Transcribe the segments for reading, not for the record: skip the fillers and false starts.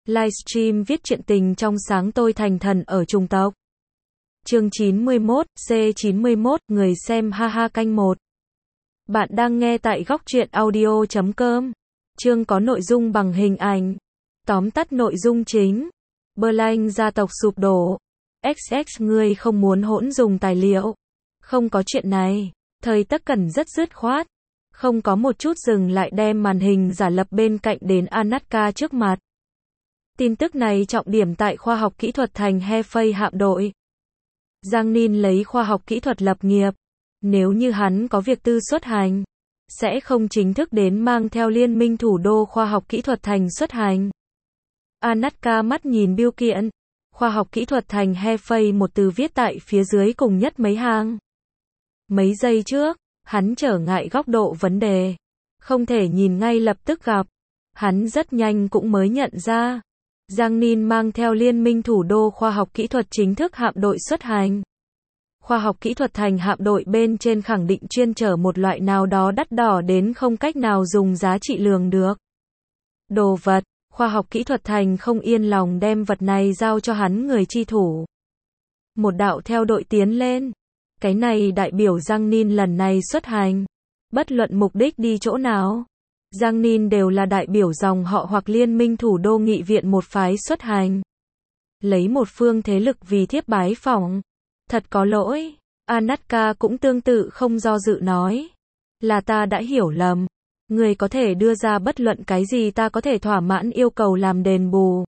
Livestream viết truyện tình trong sáng tôi thành thần ở chủng tộc. Chương 91, C91, người xem haha canh 1. Bạn đang nghe tại góc truyện audio.com. Chương có nội dung bằng hình ảnh. Tóm tắt nội dung chính. Berlin gia tộc sụp đổ. XX người không muốn hỗn dùng tài liệu. Không có chuyện này. Thời Tất Cẩn rất dứt khoát. Không có một chút dừng lại đem màn hình giả lập bên cạnh đến Anatka trước mặt. Tin tức này trọng điểm tại khoa học kỹ thuật thành Hefei hạm đội. Giang Ninh lấy khoa học kỹ thuật lập nghiệp. Nếu như hắn có việc tư xuất hành, sẽ không chính thức đến mang theo liên minh thủ đô khoa học kỹ thuật thành xuất hành. Anatka mắt nhìn bưu kiện. Khoa học kỹ thuật thành Hefei một từ viết tại phía dưới cùng nhất mấy hàng. Mấy giây trước, hắn trở ngại góc độ vấn đề. Không thể nhìn ngay lập tức gặp. Hắn rất nhanh cũng mới nhận ra. Giang Ninh mang theo liên minh thủ đô khoa học kỹ thuật chính thức hạm đội xuất hành. Khoa học kỹ thuật thành hạm đội bên trên khẳng định chuyên chở một loại nào đó đắt đỏ đến không cách nào dùng giá trị lường được. Đồ vật, khoa học kỹ thuật thành không yên lòng đem vật này giao cho hắn người chi thủ. Một đạo theo đội tiến lên. Cái này đại biểu Giang Ninh lần này xuất hành. Bất luận mục đích đi chỗ nào. Giang Ninh đều là đại biểu dòng họ hoặc liên minh thủ đô nghị viện một phái xuất hành. Lấy một phương thế lực vì thiếp bái phỏng. Thật có lỗi. Anatka cũng tương tự không do dự nói. Là ta đã hiểu lầm. Người có thể đưa ra bất luận cái gì ta có thể thỏa mãn yêu cầu làm đền bù.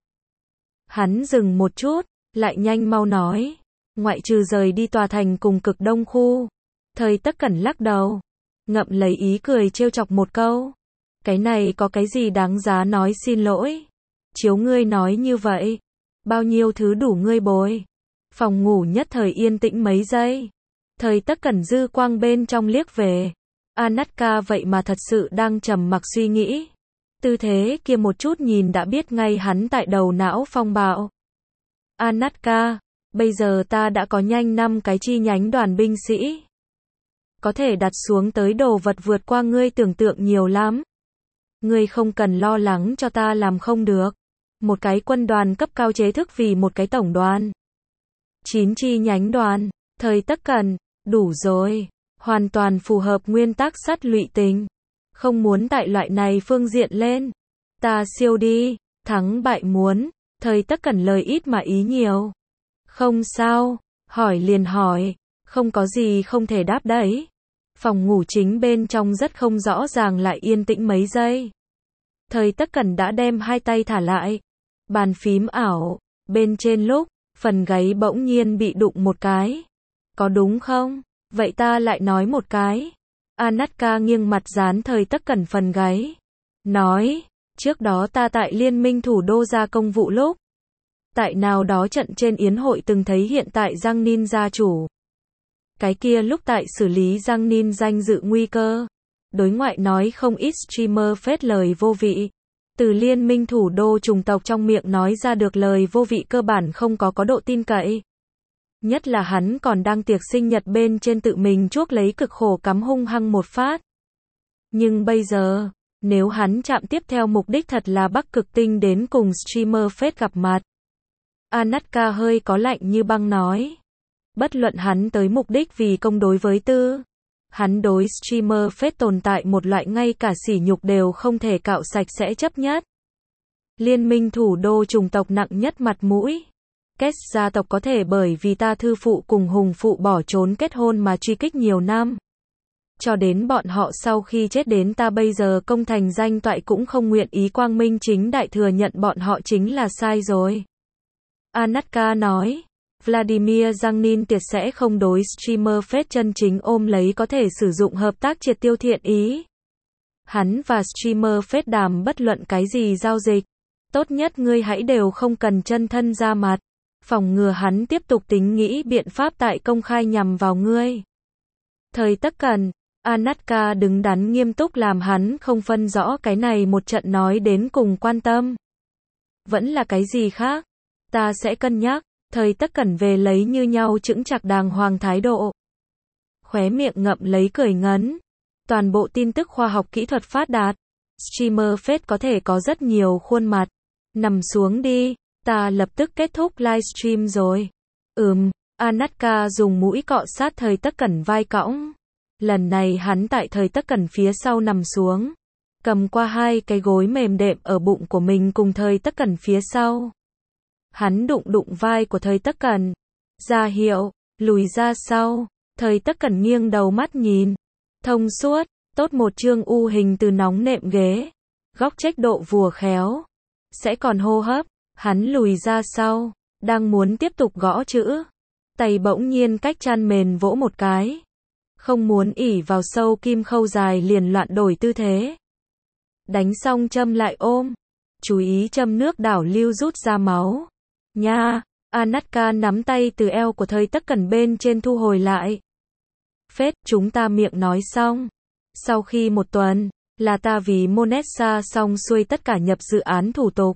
Hắn dừng một chút, lại nhanh mau nói. Ngoại trừ rời đi tòa thành cùng cực đông khu. Thời Tất Cẩn lắc đầu. Ngậm lấy ý cười trêu chọc một câu. Cái này có cái gì đáng giá nói xin lỗi. Chiếu ngươi nói như vậy. Bao nhiêu thứ đủ ngươi bồi. Phòng ngủ nhất thời yên tĩnh mấy giây. Thời Tất Cẩn dư quang bên trong liếc về. Anatka vậy mà thật sự đang trầm mặc suy nghĩ. Tư thế kia một chút nhìn đã biết ngay hắn tại đầu não phong bạo. Anatka, bây giờ ta đã có nhanh 5 cái chi nhánh đoàn binh sĩ. Có thể đặt xuống tới đồ vật vượt qua ngươi tưởng tượng nhiều lắm. Ngươi không cần lo lắng cho ta làm không được. Một cái quân đoàn cấp cao chế thức vì một cái tổng đoàn. 9 chi nhánh đoàn, Thời Tất Cẩn, đủ rồi. Hoàn toàn phù hợp nguyên tắc sắt lụy tình. Không muốn tại loại này phương diện lên. Ta siêu đi, thắng bại muốn. Thời Tất Cẩn lời ít mà ý nhiều. Không sao, hỏi liền hỏi. Không có gì không thể đáp đấy. Phòng ngủ chính bên trong rất không rõ ràng lại yên tĩnh mấy giây. Thời Tất Cẩn đã đem hai tay thả lại. Bàn phím ảo, bên trên lúc, phần gáy bỗng nhiên bị đụng một cái. Có đúng không? Vậy ta lại nói một cái. Anatka nghiêng mặt dán Thời Tất Cẩn phần gáy. Nói, trước đó ta tại liên minh thủ đô ra công vụ lúc. Tại nào đó trận trên yến hội từng thấy hiện tại Giang Ninh gia chủ. Cái kia lúc tại xử lý Giang Ninh danh dự nguy cơ. Đối ngoại nói không ít streamer phết lời vô vị. Từ liên minh thủ đô chủng tộc trong miệng nói ra được lời vô vị cơ bản không có độ tin cậy. Nhất là hắn còn đang tiệc sinh nhật bên trên tự mình chuốc lấy cực khổ cắm hung hăng một phát. Nhưng bây giờ, nếu hắn chạm tiếp theo mục đích thật là Bắc Cực Tinh đến cùng streamer phết gặp mặt. Anatka hơi có lạnh như băng nói. Bất luận hắn tới mục đích vì công đối với tư. Hắn đối streamer phết tồn tại một loại ngay cả sỉ nhục đều không thể cạo sạch sẽ chấp nhất. Liên minh thủ đô chủng tộc nặng nhất mặt mũi. Kết gia tộc có thể bởi vì ta thư phụ cùng hùng phụ bỏ trốn kết hôn mà truy kích nhiều năm. Cho đến bọn họ sau khi chết đến ta bây giờ công thành danh toại cũng không nguyện ý quang minh chính đại thừa nhận bọn họ chính là sai rồi. Anatka nói. Vladimir Giang Ninh tuyệt sẽ không đối streamer phết chân chính ôm lấy có thể sử dụng hợp tác triệt tiêu thiện ý. Hắn và streamer phết đàm bất luận cái gì giao dịch. Tốt nhất ngươi hãy đều không cần chân thân ra mặt. Phòng ngừa hắn tiếp tục tính nghĩ biện pháp tại công khai nhằm vào ngươi. Thời Tất Cẩn, Anatka đứng đắn nghiêm túc làm hắn không phân rõ cái này một trận nói đến cùng quan tâm. Vẫn là cái gì khác? Ta sẽ cân nhắc. Thời Tất Cẩn về lấy như nhau chững chạc đàng hoàng thái độ. Khóe miệng ngậm lấy cười ngấn. Toàn bộ tin tức khoa học kỹ thuật phát đạt. Streamer phết có thể có rất nhiều khuôn mặt. Nằm xuống đi, ta lập tức kết thúc livestream rồi. Anatka dùng mũi cọ sát Thời Tất Cẩn vai cõng. Lần này hắn tại Thời Tất Cẩn phía sau nằm xuống, cầm qua hai cái gối mềm đệm ở bụng của mình cùng Thời Tất Cẩn phía sau. Hắn đụng vai của Thời Tất Cẩn, ra hiệu, lùi ra sau. Thời Tất Cẩn nghiêng đầu mắt nhìn. Thông suốt, tốt một chương u hình từ nóng nệm ghế. Góc chếch độ vừa khéo. Sẽ còn hô hấp. Hắn lùi ra sau, đang muốn tiếp tục gõ chữ. Tay bỗng nhiên cách chăn mền vỗ một cái. Không muốn ỉ vào sâu kim khâu dài liền loạn đổi tư thế. Đánh xong châm lại ôm. Chú ý châm nước đảo lưu rút ra máu. Nha, Anatka nắm tay từ eo của Thời Tất Cẩn bên trên thu hồi lại. Phết, chúng ta miệng nói xong. Sau khi một tuần, là ta vì Monessa xong xuôi tất cả nhập dự án thủ tục.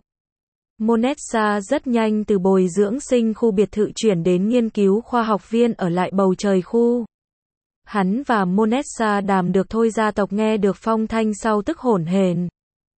Monessa rất nhanh từ bồi dưỡng sinh khu biệt thự chuyển đến nghiên cứu khoa học viên ở lại bầu trời khu. Hắn và Monessa đàm được thôi gia tộc nghe được phong thanh sau tức hổn hển.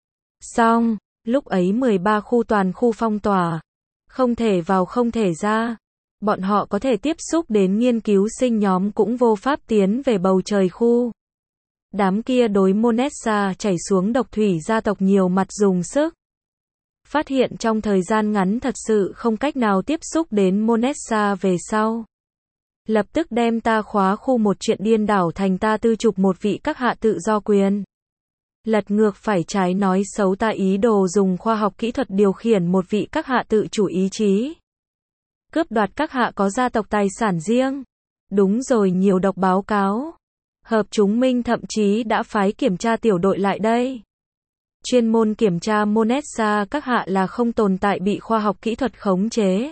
Xong, lúc ấy 13 khu toàn khu phong tỏa. Không thể vào không thể ra. Bọn họ có thể tiếp xúc đến nghiên cứu sinh nhóm cũng vô pháp tiến về bầu trời khu. Đám kia đối Monessa chảy xuống độc thủy gia tộc nhiều mặt dùng sức. Phát hiện trong thời gian ngắn thật sự không cách nào tiếp xúc đến Monessa về sau. Lập tức đem ta khóa khu một chuyện điên đảo thành ta tư trục một vị các hạ tự do quyền. Lật ngược phải trái nói xấu ta ý đồ dùng khoa học kỹ thuật điều khiển một vị các hạ tự chủ ý chí. Cướp đoạt các hạ có gia tộc tài sản riêng. Đúng rồi, nhiều độc báo cáo. Hợp chúng minh thậm chí đã phái kiểm tra tiểu đội lại đây. Chuyên môn kiểm tra Monessa các hạ là không tồn tại bị khoa học kỹ thuật khống chế.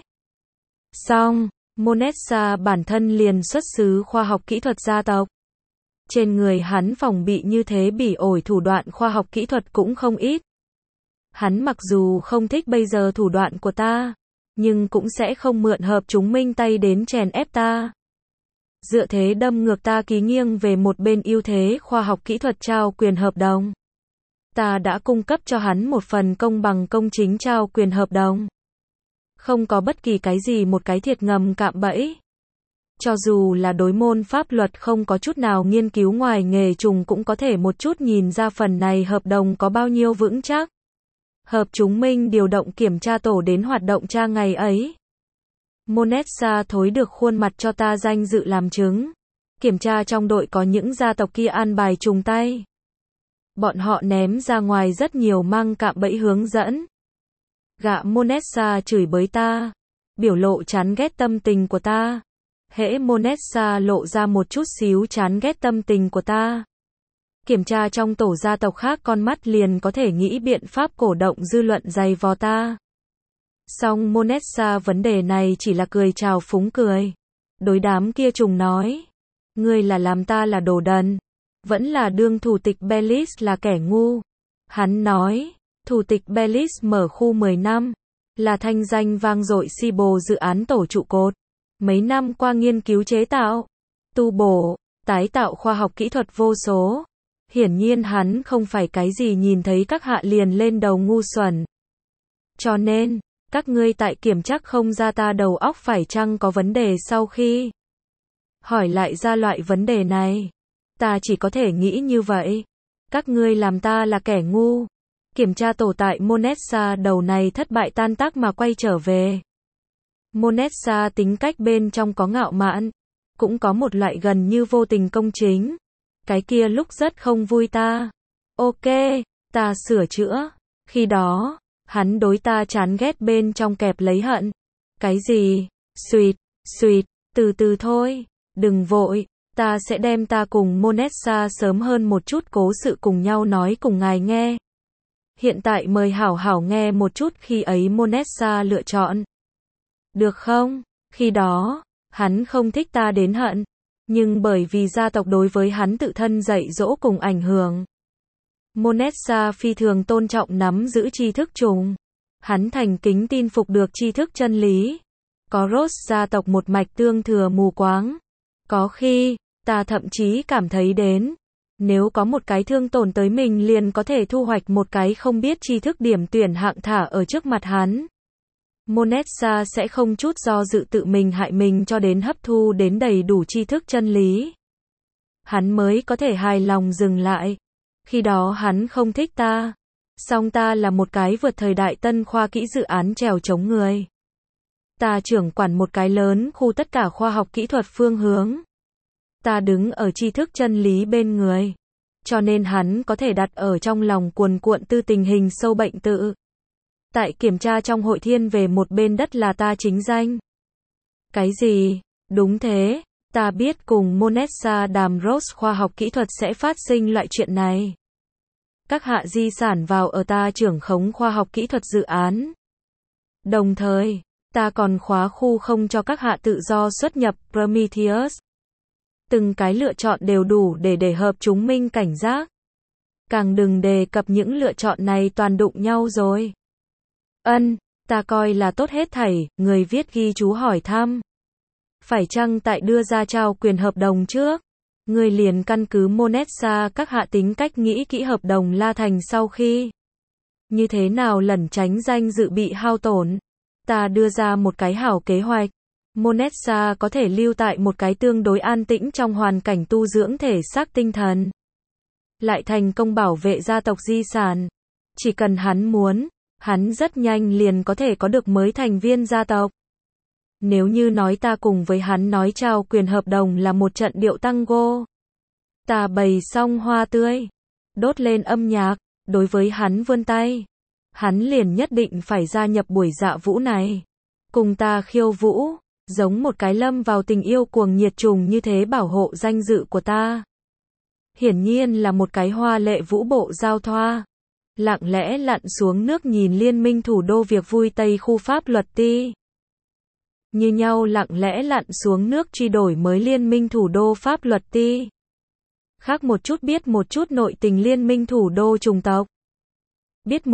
Xong, Monessa bản thân liền xuất xứ khoa học kỹ thuật gia tộc. Trên người hắn phòng bị như thế bỉ ổi thủ đoạn khoa học kỹ thuật cũng không ít. Hắn mặc dù không thích bây giờ thủ đoạn của ta, nhưng cũng sẽ không mượn hợp chúng minh tay đến chèn ép ta. Dựa thế đâm ngược ta ký nghiêng về một bên ưu thế khoa học kỹ thuật trao quyền hợp đồng. Ta đã cung cấp cho hắn một phần công bằng công chính trao quyền hợp đồng. Không có bất kỳ cái gì một cái thiệt ngầm cạm bẫy. Cho dù là đối môn pháp luật không có chút nào nghiên cứu ngoài nghề trùng cũng có thể một chút nhìn ra phần này hợp đồng có bao nhiêu vững chắc. Hợp chúng minh điều động kiểm tra tổ đến hoạt động tra ngày ấy. Monessa thối được khuôn mặt cho ta danh dự làm chứng. Kiểm tra trong đội có những gia tộc kia an bài trùng tay. Bọn họ ném ra ngoài rất nhiều mang cạm bẫy hướng dẫn. Gạ Monessa chửi bới ta. Biểu lộ chán ghét tâm tình của ta. Hễ Monessa lộ ra một chút xíu chán ghét tâm tình của ta. Kiểm tra trong tổ gia tộc khác con mắt liền có thể nghĩ biện pháp cổ động dư luận dày vò ta. Song Monessa vấn đề này chỉ là cười chào phúng cười. Đối đám kia trùng nói. Ngươi là làm ta là đồ đần. Vẫn là đương thủ tịch Bellis là kẻ ngu. Hắn nói. Thủ tịch Bellis mở khu 10 năm. Là thanh danh vang dội si bồ dự án tổ trụ cột. Mấy năm qua nghiên cứu chế tạo, tu bổ, tái tạo khoa học kỹ thuật vô số. Hiển nhiên hắn không phải cái gì nhìn thấy các hạ liền lên đầu ngu xuẩn. Cho nên, các ngươi tại kiểm chắc không ra ta đầu óc phải chăng có vấn đề sau khi hỏi lại ra loại vấn đề này. Ta chỉ có thể nghĩ như vậy. Các ngươi làm ta là kẻ ngu. Kiểm tra tổ tại Monessa đầu này thất bại tan tác mà quay trở về. Monessa tính cách bên trong có ngạo mạn, cũng có một loại gần như vô tình công chính. Cái kia lúc rất không vui ta. Ok, ta sửa chữa. Khi đó, hắn đối ta chán ghét bên trong kẹp lấy hận. Cái gì? Xuyệt, từ từ thôi. Đừng vội, ta sẽ đem ta cùng Monessa sớm hơn một chút cố sự cùng nhau nói cùng ngài nghe. Hiện tại mời hảo hảo nghe một chút khi ấy Monessa lựa chọn. Được không? Khi đó, hắn không thích ta đến hận. Nhưng bởi vì gia tộc đối với hắn tự thân dạy dỗ cùng ảnh hưởng. Monessa phi thường tôn trọng nắm giữ tri thức trùng. Hắn thành kính tin phục được tri thức chân lý. Có Ross gia tộc một mạch tương thừa mù quáng. Có khi, ta thậm chí cảm thấy đến. Nếu có một cái thương tổn tới mình liền có thể thu hoạch một cái không biết tri thức điểm tuyển hạng thả ở trước mặt hắn. Monesa sẽ không chút do dự tự mình hại mình cho đến hấp thu đến đầy đủ tri thức chân lý. Hắn mới có thể hài lòng dừng lại. Khi đó hắn không thích ta. Song ta là một cái vượt thời đại tân khoa kỹ dự án trèo chống người. Ta trưởng quản một cái lớn khu tất cả khoa học kỹ thuật phương hướng. Ta đứng ở tri thức chân lý bên người. Cho nên hắn có thể đặt ở trong lòng cuồn cuộn tư tình hình sâu bệnh tự. Tại kiểm tra trong hội thiên về một bên đất là ta chính danh. Cái gì? Đúng thế, ta biết cùng Monesa đàm Rose khoa học kỹ thuật sẽ phát sinh loại chuyện này. Các hạ di sản vào ở ta trưởng khống khoa học kỹ thuật dự án. Đồng thời, ta còn khóa khu không cho các hạ tự do xuất nhập Prometheus. Từng cái lựa chọn đều đủ để hợp chúng minh cảnh giác. Càng đừng đề cập những lựa chọn này toàn đụng nhau rồi. Ta coi là tốt hết thảy, người viết ghi chú hỏi thăm. Phải chăng tại đưa ra trao quyền hợp đồng trước? Người liền căn cứ Monesa các hạ tính cách nghĩ kỹ hợp đồng La Thành sau khi. Như thế nào lẩn tránh danh dự bị hao tổn? Ta đưa ra một cái hảo kế hoạch. Monesa có thể lưu tại một cái tương đối an tĩnh trong hoàn cảnh tu dưỡng thể xác tinh thần. Lại thành công bảo vệ gia tộc di sản. Chỉ cần hắn muốn, hắn rất nhanh liền có thể có được mới thành viên gia tộc. Nếu như nói ta cùng với hắn nói trao quyền hợp đồng là một trận điệu tango. Ta bày xong hoa tươi, đốt lên âm nhạc, đối với hắn vươn tay. Hắn liền nhất định phải gia nhập buổi dạ vũ này. Cùng ta khiêu vũ, giống một cái lâm vào tình yêu cuồng nhiệt trùng như thế bảo hộ danh dự của ta. Hiển nhiên là một cái hoa lệ vũ bộ giao thoa. Lặng lẽ lặn xuống nước nhìn liên minh thủ đô việc vui Tây khu pháp luật ti. Như nhau lặng lẽ lặn xuống nước truy đổi mới liên minh thủ đô pháp luật ti. Khác một chút biết một chút nội tình liên minh thủ đô chủng tộc. Biết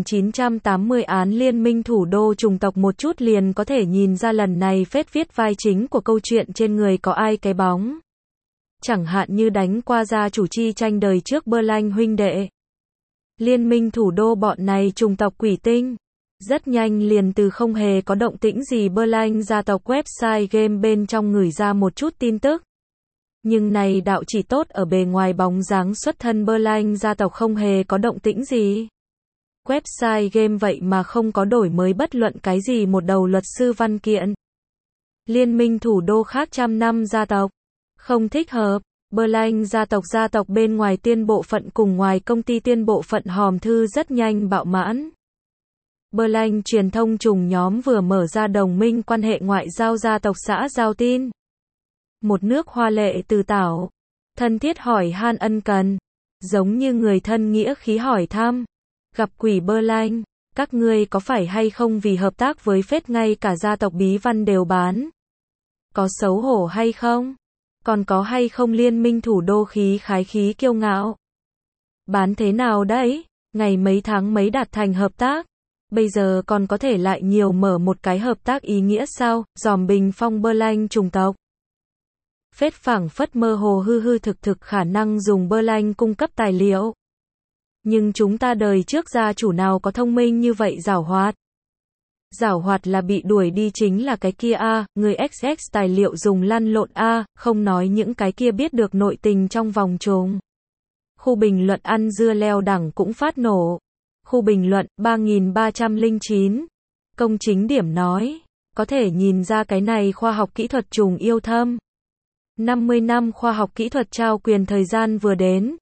1980 án liên minh thủ đô chủng tộc một chút liền có thể nhìn ra lần này phết viết vai chính của câu chuyện trên người có ai cái bóng. Chẳng hạn như đánh qua gia chủ chi tranh đời trước Berlin huynh đệ. Liên minh thủ đô bọn này chủng tộc quỷ tinh. Rất nhanh liền từ không hề có động tĩnh gì Berlin gia tộc website game bên trong gửi ra một chút tin tức. Nhưng này đạo chỉ tốt ở bề ngoài bóng dáng xuất thân Berlin gia tộc không hề có động tĩnh gì. Website game vậy mà không có đổi mới bất luận cái gì một đầu luật sư văn kiện. Liên minh thủ đô khác trăm năm gia tộc. Không thích hợp. Berlin gia tộc bên ngoài tiên bộ phận cùng ngoài công ty tiên bộ phận hòm thư rất nhanh bạo mãn. Berlin truyền thông trùng nhóm vừa mở ra đồng minh quan hệ ngoại giao gia tộc xã giao tin. Một nước hoa lệ từ tảo. Thân thiết hỏi han ân cần. Giống như người thân nghĩa khí hỏi thăm. Gặp quỷ Berlin, các ngươi có phải hay không vì hợp tác với phết ngay cả gia tộc bí văn đều bán? Có xấu hổ hay không? Còn có hay không liên minh thủ đô khí khái khí kiêu ngạo? Bán thế nào đấy? Ngày mấy tháng mấy đạt thành hợp tác? Bây giờ còn có thể lại nhiều mở một cái hợp tác ý nghĩa sao? Dòm bình phong Berlin chủng tộc. Phết phảng phất mơ hồ hư hư thực khả năng dùng Berlin cung cấp tài liệu. Nhưng chúng ta đời trước gia chủ nào có thông minh như vậy giảo hoạt. Giảo hoạt là bị đuổi đi chính là cái kia a, người XX tài liệu dùng lăn lộn a, không nói những cái kia biết được nội tình trong vòng trùng. Khu bình luận ăn dưa leo đẳng cũng phát nổ. Khu bình luận 3309. Công chính điểm nói, có thể nhìn ra cái này khoa học kỹ thuật trùng yêu thâm. 50 năm khoa học kỹ thuật trao quyền thời gian vừa đến.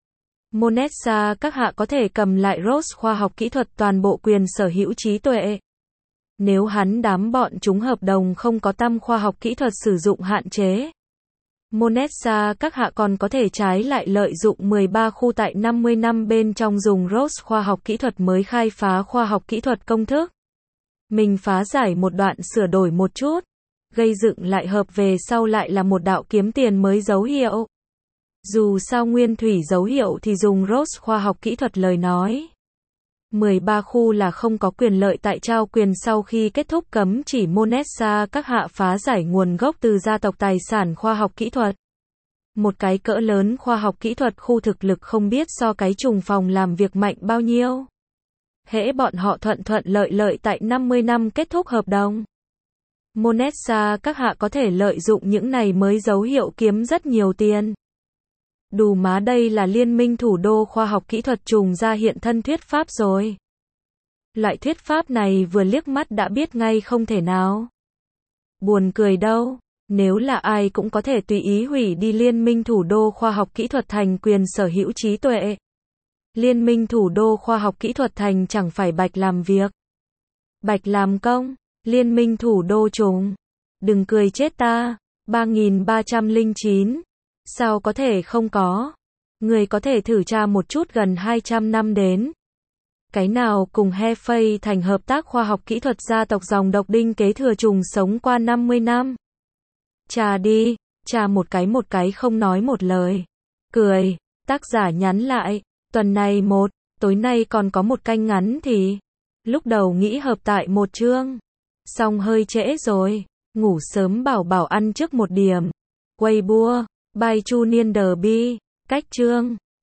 Monesa các hạ có thể cầm lại Rose khoa học kỹ thuật toàn bộ quyền sở hữu trí tuệ. Nếu hắn đám bọn chúng hợp đồng không có tăm khoa học kỹ thuật sử dụng hạn chế. Monesa các hạ còn có thể trái lại lợi dụng 13 khu tại 50 năm bên trong dùng Rose khoa học kỹ thuật mới khai phá khoa học kỹ thuật công thức. Mình phá giải một đoạn sửa đổi một chút. Gây dựng lại hợp về sau lại là một đạo kiếm tiền mới dấu hiệu. Dù sao nguyên thủy dấu hiệu thì dùng Rose khoa học kỹ thuật lời nói. 13 khu là không có quyền lợi tại trao quyền sau khi kết thúc cấm chỉ Monesa các hạ phá giải nguồn gốc từ gia tộc tài sản khoa học kỹ thuật. Một cái cỡ lớn khoa học kỹ thuật khu thực lực không biết so cái trùng phòng làm việc mạnh bao nhiêu. Hễ bọn họ thuận lợi tại 50 năm kết thúc hợp đồng. Monesa các hạ có thể lợi dụng những này mới dấu hiệu kiếm rất nhiều tiền. Đù má đây là liên minh thủ đô khoa học kỹ thuật trùng ra hiện thân thuyết pháp rồi. Loại thuyết pháp này vừa liếc mắt đã biết ngay không thể nào. Buồn cười đâu, nếu là ai cũng có thể tùy ý hủy đi liên minh thủ đô khoa học kỹ thuật thành quyền sở hữu trí tuệ. Liên minh thủ đô khoa học kỹ thuật thành chẳng phải bạch làm việc. Bạch làm công, liên minh thủ đô trùng. Đừng cười chết ta, 3309. Sao có thể không có? Người có thể thử tra một chút gần 200 năm đến. Cái nào cùng Hefei thành hợp tác khoa học kỹ thuật gia tộc dòng độc đinh kế thừa trùng sống qua 50 năm. Trà đi, trà một cái không nói một lời. Cười, tác giả nhắn lại, tuần này tối nay còn có một canh ngắn thì. Lúc đầu nghĩ hợp tại một chương. Xong hơi trễ rồi, ngủ sớm bảo ăn trước một điểm. Weibo, by Chu Niên Đờ Bi, cách chương.